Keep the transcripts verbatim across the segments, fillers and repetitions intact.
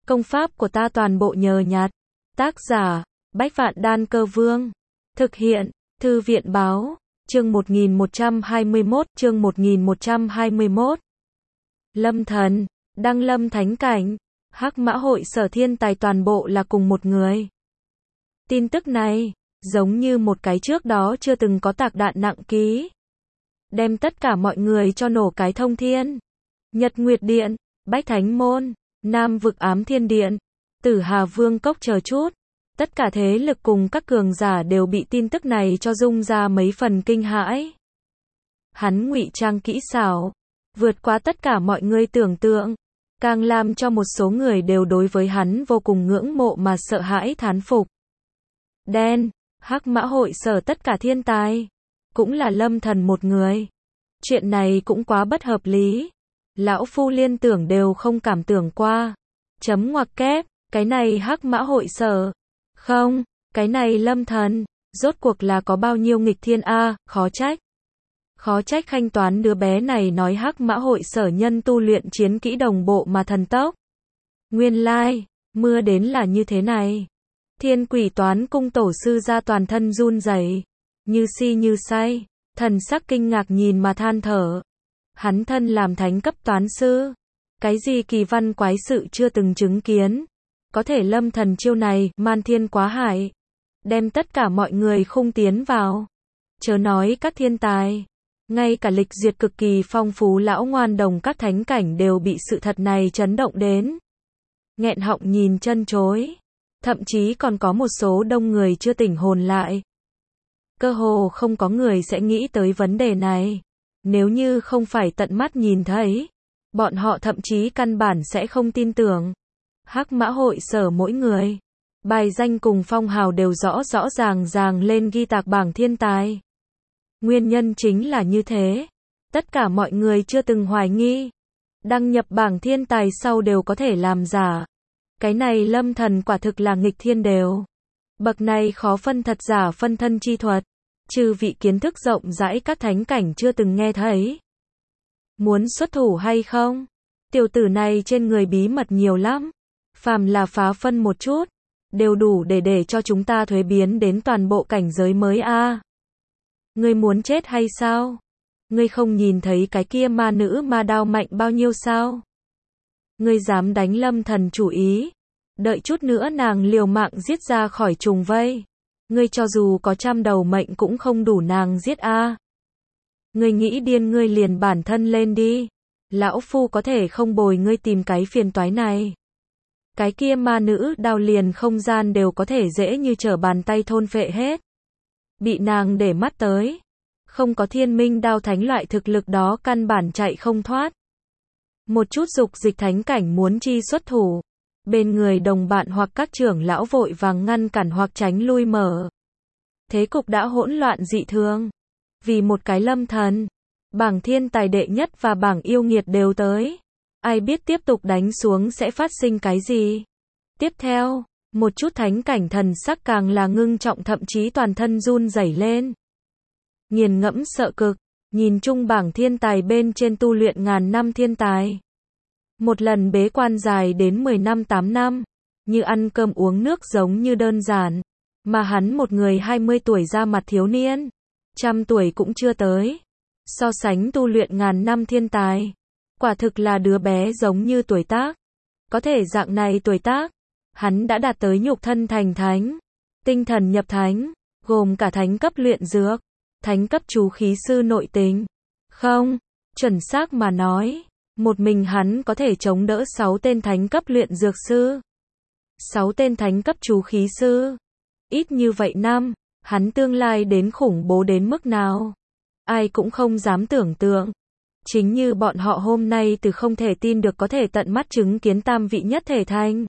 Công pháp của ta toàn bộ nhờ nhặt. Tác giả, Bách Vạn Đan Cơ Vương. Thực hiện, Thư viện Báo. Chương một nghìn một trăm hai mươi mốt, chương một nghìn một trăm hai mươi mốt. Lâm Thần, Đăng Lâm Thánh Cảnh, Hắc Mã Hội Sở thiên tài toàn bộ là cùng một người. Tin tức này, giống như một cái trước đó chưa từng có tạc đạn nặng ký. Đem tất cả mọi người cho nổ cái thông thiên. Nhật Nguyệt Điện, Bách Thánh Môn, Nam Vực Ám Thiên Điện, Tử Hà Vương Cốc chờ chút. Tất cả thế lực cùng các cường giả đều bị tin tức này cho rung ra mấy phần kinh hãi. Hắn ngụy trang kỹ xảo, vượt quá tất cả mọi người tưởng tượng, càng làm cho một số người đều đối với hắn vô cùng ngưỡng mộ mà sợ hãi thán phục. Đen, Hắc Mã Hội Sở tất cả thiên tài, cũng là Lâm Thần một người. Chuyện này cũng quá bất hợp lý. Lão phu liên tưởng đều không cảm tưởng qua. Chấm ngoặc kép, cái này Hắc Mã Hội Sở. Không, cái này Lâm Thần, rốt cuộc là có bao nhiêu nghịch thiên a, khó trách. Khó trách Khanh Toán đứa bé này nói Hắc Mã Hội Sở nhân tu luyện chiến kỹ đồng bộ mà thần tốc. Nguyên lai, mưa đến là như thế này. Thiên Quỷ Toán cung tổ sư ra toàn thân run rẩy, như si như say, thần sắc kinh ngạc nhìn mà than thở. Hắn thân làm thánh cấp toán sư, cái gì kỳ văn quái sự chưa từng chứng kiến. Có thể Lâm Thần chiêu này, man thiên quá hải, đem tất cả mọi người khung tiến vào. Chớ nói các thiên tài, ngay cả lịch duyệt cực kỳ phong phú lão ngoan đồng các thánh cảnh đều bị sự thật này chấn động đến. Nghẹn họng nhìn chân chối, thậm chí còn có một số đông người chưa tỉnh hồn lại. Cơ hồ không có người sẽ nghĩ tới vấn đề này. Nếu như không phải tận mắt nhìn thấy, bọn họ thậm chí căn bản sẽ không tin tưởng. Hắc Mã Hội Sở mỗi người, bài danh cùng phong hào đều rõ rõ ràng ràng lên ghi tạc bảng thiên tài. Nguyên nhân chính là như thế. Tất cả mọi người chưa từng hoài nghi. Đăng nhập bảng thiên tài sau đều có thể làm giả. Cái này Lâm Thần quả thực là nghịch thiên đều. Bậc này khó phân thật giả phân thân chi thuật. Trừ vị kiến thức rộng rãi các thánh cảnh chưa từng nghe thấy. Muốn xuất thủ hay không? Tiểu tử này trên người bí mật nhiều lắm. Phàm là phá phân một chút, đều đủ để để cho chúng ta thuế biến đến toàn bộ cảnh giới mới a. À. Ngươi muốn chết hay sao? Ngươi không nhìn thấy cái kia ma nữ ma đao mạnh bao nhiêu sao? Ngươi dám đánh Lâm Thần chủ ý? Đợi chút nữa nàng liều mạng giết ra khỏi trùng vây. Ngươi cho dù có trăm đầu mệnh cũng không đủ nàng giết a. À. Ngươi nghĩ điên ngươi liền bản thân lên đi. Lão phu có thể không bồi ngươi tìm cái phiền toái này. Cái kia ma nữ đao liền không gian đều có thể dễ như trở bàn tay thôn phệ hết. Bị nàng để mắt tới. Không có thiên minh đao thánh loại thực lực đó căn bản chạy không thoát. Một chút dục dịch thánh cảnh muốn chi xuất thủ. Bên người đồng bạn hoặc các trưởng lão vội vàng ngăn cản hoặc tránh lui mở. Thế cục đã hỗn loạn dị thường. Vì một cái Lâm Thần, bảng thiên tài đệ nhất và bảng yêu nghiệt đều tới. Ai biết tiếp tục đánh xuống sẽ phát sinh cái gì? Tiếp theo, một chút thánh cảnh thần sắc càng là ngưng trọng thậm chí toàn thân run rẩy lên. Nghiền ngẫm sợ cực, nhìn chung bảng thiên tài bên trên tu luyện ngàn năm thiên tài. Một lần bế quan dài đến mười năm tám năm, như ăn cơm uống nước giống như đơn giản. Mà hắn một người hai mươi tuổi ra mặt thiếu niên, trăm tuổi cũng chưa tới. So sánh tu luyện ngàn năm thiên tài. Quả thực là đứa bé giống như tuổi tác. Có thể dạng này tuổi tác, hắn đã đạt tới nhục thân thành thánh, tinh thần nhập thánh, gồm cả thánh cấp luyện dược, thánh cấp chú khí sư nội tình. Không, chuẩn xác mà nói, một mình hắn có thể chống đỡ sáu tên thánh cấp luyện dược sư, sáu tên thánh cấp chú khí sư. Ít như vậy năm, hắn tương lai đến khủng bố đến mức nào, ai cũng không dám tưởng tượng. Chính như bọn họ hôm nay từ không thể tin được có thể tận mắt chứng kiến tam vị nhất thể thành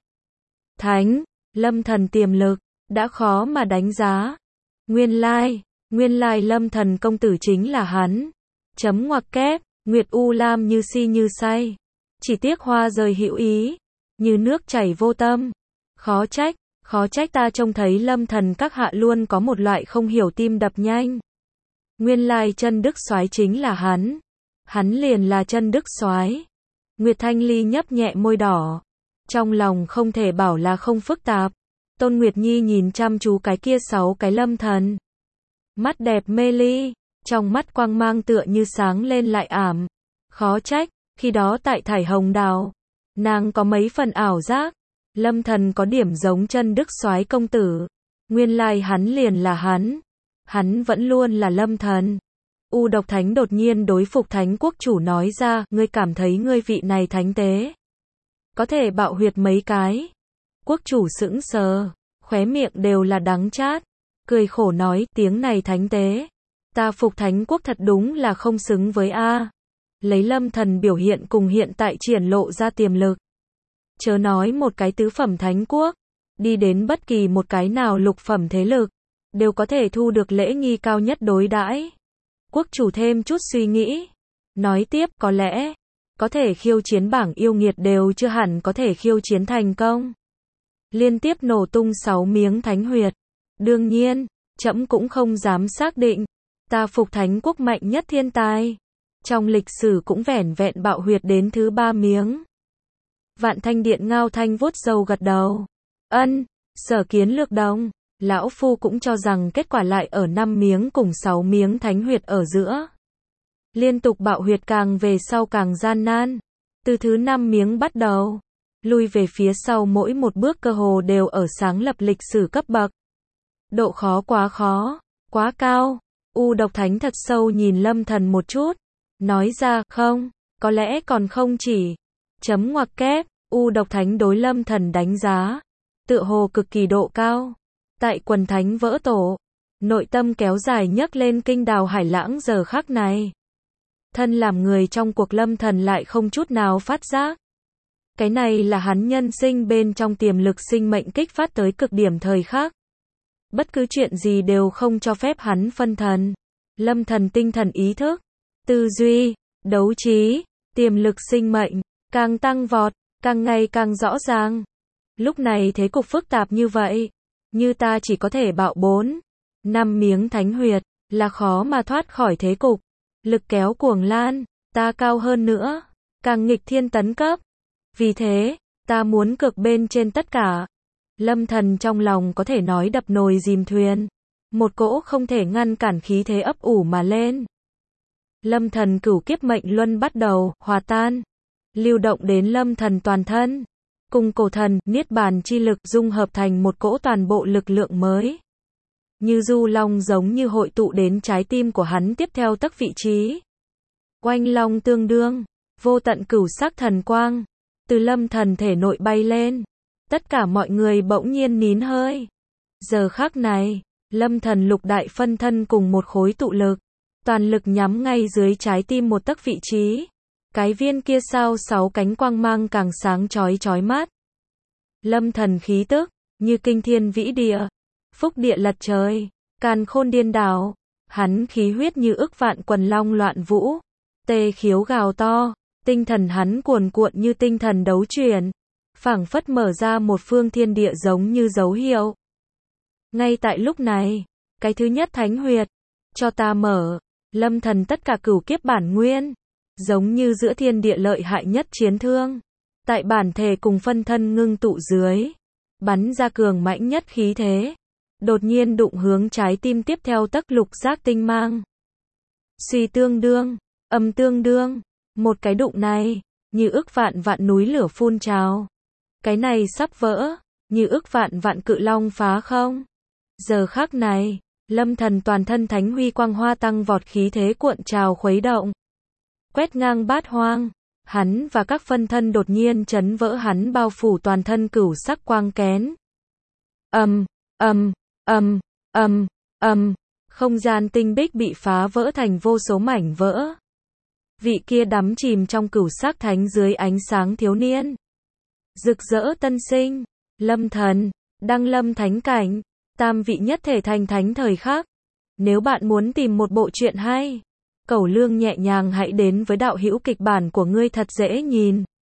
thánh, Lâm Thần tiềm lực, đã khó mà đánh giá. Nguyên lai, nguyên lai Lâm Thần công tử chính là hắn. Chấm ngoặc kép, Nguyệt U Lam như si như say. Chỉ tiếc hoa rơi hữu ý, như nước chảy vô tâm. Khó trách, khó trách ta trông thấy Lâm Thần các hạ luôn có một loại không hiểu tim đập nhanh. Nguyên lai chân đức soái chính là hắn. Hắn liền là chân đức soái. Nguyệt Thanh Ly nhấp nhẹ môi đỏ. Trong lòng không thể bảo là không phức tạp. Tôn Nguyệt Nhi nhìn chăm chú cái kia sáu cái lâm thần. Mắt đẹp mê ly, trong mắt quang mang tựa như sáng lên lại ảm. Khó trách, khi đó tại Thải Hồng Đào, nàng có mấy phần ảo giác. Lâm thần có điểm giống chân đức soái công tử. Nguyên lai hắn liền là hắn. Hắn vẫn luôn là lâm thần. U Độc Thánh đột nhiên đối Phục Thánh Quốc chủ nói ra, ngươi cảm thấy ngươi vị này thánh tế có thể bạo huyệt mấy cái. Quốc chủ sững sờ, khóe miệng đều là đắng chát, cười khổ nói, tiếng này thánh tế, ta Phục Thánh Quốc thật đúng là không xứng với a. Lấy lâm thần biểu hiện cùng hiện tại triển lộ ra tiềm lực. Chớ nói một cái tứ phẩm thánh quốc, đi đến bất kỳ một cái nào lục phẩm thế lực, đều có thể thu được lễ nghi cao nhất đối đãi. Quốc chủ thêm chút suy nghĩ, nói tiếp, có lẽ có thể khiêu chiến bảng yêu nghiệt đều chưa hẳn có thể khiêu chiến thành công. Liên tiếp nổ tung sáu miếng thánh huyệt. Đương nhiên, trẫm cũng không dám xác định, ta Phục Thánh Quốc mạnh nhất thiên tài, trong lịch sử cũng vẻn vẹn bạo huyệt đến thứ ba miếng. Vạn Thanh Điện Ngao Thanh vuốt râu gật đầu. Ân, Sở Kiến lược đồng, lão phu cũng cho rằng kết quả lại ở năm miếng cùng sáu miếng thánh huyệt ở giữa. Liên tục bạo huyệt càng về sau càng gian nan. Từ thứ năm miếng bắt đầu, lui về phía sau mỗi một bước cơ hồ đều ở sáng lập lịch sử cấp bậc. Độ khó quá khó, quá cao. U Độc Thánh thật sâu nhìn lâm thần một chút, nói ra, không, có lẽ còn không chỉ. Chấm ngoặc kép, U Độc Thánh đối lâm thần đánh giá, tựa hồ cực kỳ độ cao. Tại quần thánh vỡ tổ, nội tâm kéo dài nhấc lên kinh đào hải lãng giờ khắc này. Thân làm người trong cuộc lâm thần lại không chút nào phát giác. Cái này là hắn nhân sinh bên trong tiềm lực sinh mệnh kích phát tới cực điểm thời khắc. Bất cứ chuyện gì đều không cho phép hắn phân thần. Lâm thần tinh thần ý thức, tư duy, đấu trí, tiềm lực sinh mệnh, càng tăng vọt, càng ngày càng rõ ràng. Lúc này thế cục phức tạp như vậy, như ta chỉ có thể bạo bốn, năm miếng thánh huyệt, là khó mà thoát khỏi thế cục. Lực kéo cuồng lan, ta cao hơn nữa, càng nghịch thiên tấn cấp. Vì thế, ta muốn cược bên trên tất cả. Lâm thần trong lòng có thể nói đập nồi dìm thuyền. Một cỗ không thể ngăn cản khí thế ấp ủ mà lên. Lâm thần cửu kiếp mệnh luân bắt đầu, hòa tan. Lưu động đến lâm thần toàn thân. Cùng cổ thần, niết bàn chi lực dung hợp thành một cỗ toàn bộ lực lượng mới. Như du long giống như hội tụ đến trái tim của hắn tiếp theo tấc vị trí. Oanh long tương đương, vô tận cửu sắc thần quang, từ lâm thần thể nội bay lên. Tất cả mọi người bỗng nhiên nín hơi. Giờ khắc này, lâm thần lục đại phân thân cùng một khối tụ lực, toàn lực nhắm ngay dưới trái tim một tấc vị trí. Cái viên kia sao sáu cánh quang mang càng sáng chói chói mắt. Lâm thần khí tức, như kinh thiên vĩ địa, phúc địa lật trời, càn khôn điên đảo. Hắn khí huyết như ức vạn quần long loạn vũ, tê khiếu gào to, tinh thần hắn cuồn cuộn như tinh thần đấu chuyển, phảng phất mở ra một phương thiên địa giống như dấu hiệu. Ngay tại lúc này, cái thứ nhất thánh huyệt, cho ta mở. Lâm thần tất cả cửu kiếp bản nguyên, giống như giữa thiên địa lợi hại nhất chiến thương, tại bản thể cùng phân thân ngưng tụ dưới, bắn ra cường mãnh nhất khí thế, đột nhiên đụng hướng trái tim tiếp theo tấc lục giác tinh mang. Suy tương đương, âm tương đương, một cái đụng này, như ức vạn vạn núi lửa phun trào. Cái này sắp vỡ, như ức vạn vạn cự long phá không. Giờ khắc này, lâm thần toàn thân thánh huy quang hoa tăng vọt khí thế cuộn trào khuấy động. Quét ngang bát hoang, hắn và các phân thân đột nhiên chấn vỡ hắn bao phủ toàn thân cửu sắc quang kén. Ầm, ầm, ầm, ầm, ầm, không gian tinh bích bị phá vỡ thành vô số mảnh vỡ. Vị kia đắm chìm trong cửu sắc thánh dưới ánh sáng thiếu niên, rực rỡ tân sinh, lâm thần, đăng lâm thánh cảnh, tam vị nhất thể thành thánh thời khắc. Nếu bạn muốn tìm một bộ truyện hay, cẩu lương nhẹ nhàng hãy đến với đạo hữu kịch bản của ngươi thật dễ nhìn.